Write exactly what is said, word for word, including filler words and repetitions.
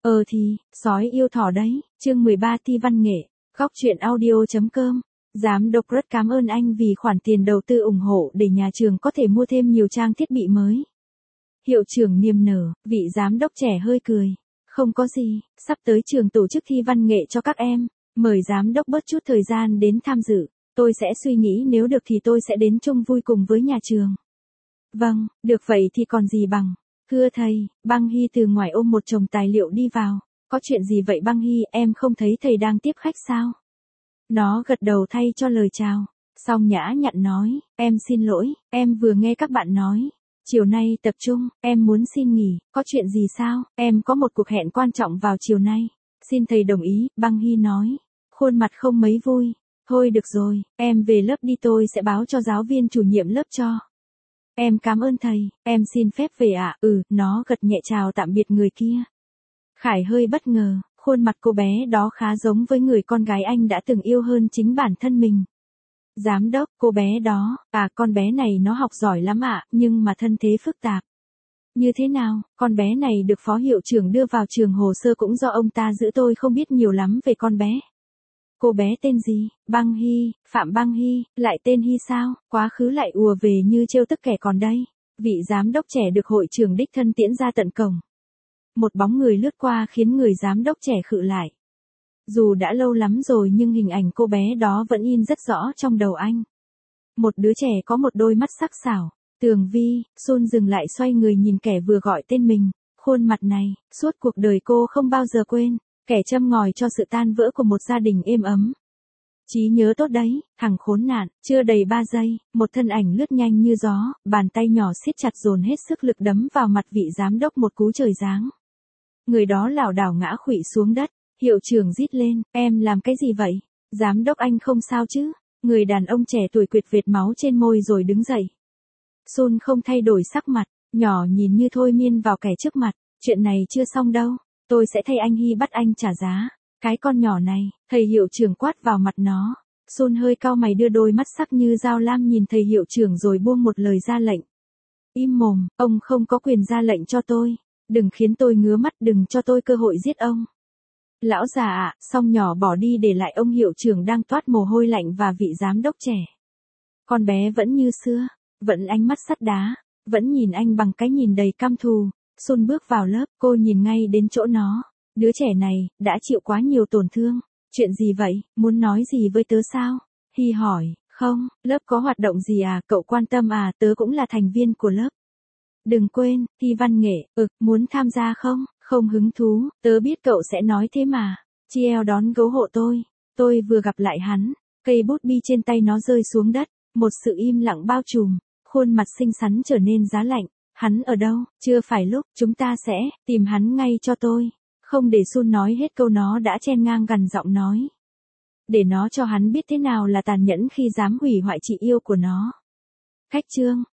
Ờ thì, sói yêu thỏ đấy, chương mười ba Thi văn nghệ, góc truyện audio.com. Giám đốc rất cảm ơn anh vì khoản tiền đầu tư ủng hộ để nhà trường có thể mua thêm nhiều trang thiết bị mới. Hiệu trưởng niềm nở, vị giám đốc trẻ hơi cười. Không có gì, sắp tới trường tổ chức thi văn nghệ cho các em, mời giám đốc bớt chút thời gian đến tham dự, tôi sẽ suy nghĩ nếu được thì tôi sẽ đến chung vui cùng với nhà trường. Vâng, được vậy thì còn gì bằng. Thưa thầy, Băng Hy từ ngoài ôm một chồng tài liệu đi vào. Có chuyện gì vậy Băng Hy, em không thấy thầy đang tiếp khách sao? Nó gật đầu thay cho lời chào. Xong nhã nhặn nói, em xin lỗi, em vừa nghe các bạn nói. Chiều nay tập trung, em muốn xin nghỉ, có chuyện gì sao? Em có một cuộc hẹn quan trọng vào chiều nay. Xin thầy đồng ý, Băng Hy nói. Khuôn mặt không mấy vui. Thôi được rồi, em về lớp đi, tôi sẽ báo cho giáo viên chủ nhiệm lớp cho. Em cảm ơn thầy, em xin phép về ạ. À? Ừ, nó gật nhẹ chào tạm biệt người kia. Khải hơi bất ngờ, khuôn mặt cô bé đó khá giống với người con gái anh đã từng yêu hơn chính bản thân mình. Giám đốc, cô bé đó, à con bé này nó học giỏi lắm ạ, à, nhưng mà thân thế phức tạp. Như thế nào, con bé này được phó hiệu trưởng đưa vào trường, hồ sơ cũng do ông ta giữ, tôi không biết nhiều lắm về con bé. Cô bé tên gì? Băng Hy, Phạm Băng Hy, lại tên Hy sao? Quá khứ lại ùa về như trêu tức kẻ còn đây. Vị giám đốc trẻ được hội trưởng đích thân tiễn ra tận cổng. Một bóng người lướt qua khiến người giám đốc trẻ khựng lại. Dù đã lâu lắm rồi nhưng hình ảnh cô bé đó vẫn in rất rõ trong đầu anh. Một đứa trẻ có một đôi mắt sắc sảo. Tường Vi, Sun dừng lại xoay người nhìn kẻ vừa gọi tên mình. Khuôn mặt này, suốt cuộc đời cô không bao giờ quên. Kẻ châm ngòi cho sự tan vỡ của một gia đình êm ấm. Trí nhớ tốt đấy, thằng khốn nạn, chưa đầy ba giây, một thân ảnh lướt nhanh như gió, bàn tay nhỏ siết chặt dồn hết sức lực đấm vào mặt vị giám đốc một cú trời giáng. Người đó lảo đảo ngã khuỵu xuống đất, hiệu trưởng rít lên, em làm cái gì vậy? Giám đốc anh không sao chứ? Người đàn ông trẻ tuổi quệt vệt máu trên môi rồi đứng dậy. Sun không thay đổi sắc mặt, nhỏ nhìn như thôi miên vào kẻ trước mặt, chuyện này chưa xong đâu. Tôi sẽ thay anh Hy bắt anh trả giá. Cái con nhỏ này, thầy hiệu trưởng quát vào mặt nó. Sun hơi cau mày đưa đôi mắt sắc như dao lam nhìn thầy hiệu trưởng rồi buông một lời ra lệnh. Im mồm, ông không có quyền ra lệnh cho tôi. Đừng khiến tôi ngứa mắt, đừng cho tôi cơ hội giết ông. Lão già ạ, xong nhỏ bỏ đi để lại ông hiệu trưởng đang toát mồ hôi lạnh và vị giám đốc trẻ. Con bé vẫn như xưa, vẫn ánh mắt sắt đá, vẫn nhìn anh bằng cái nhìn đầy căm thù. Sun bước vào lớp, cô nhìn ngay đến chỗ nó. Đứa trẻ này, đã chịu quá nhiều tổn thương. Chuyện gì vậy, muốn nói gì với tớ sao? Hy hỏi, không, lớp có hoạt động gì à, cậu quan tâm à, tớ cũng là thành viên của lớp. Đừng quên, thi văn nghệ, ực, muốn tham gia không? Không hứng thú, tớ biết cậu sẽ nói thế mà. Chiel đón gấu hộ tôi. Tôi vừa gặp lại hắn, cây bút bi trên tay nó rơi xuống đất, một sự im lặng bao trùm, khuôn mặt xinh xắn trở nên giá lạnh. Hắn ở đâu? Chưa phải lúc, chúng ta sẽ tìm hắn ngay cho tôi. Không để Sun nói hết câu nó đã chen ngang gằn giọng nói. Để nó cho hắn biết thế nào là tàn nhẫn khi dám hủy hoại chị yêu của nó. Khách trương,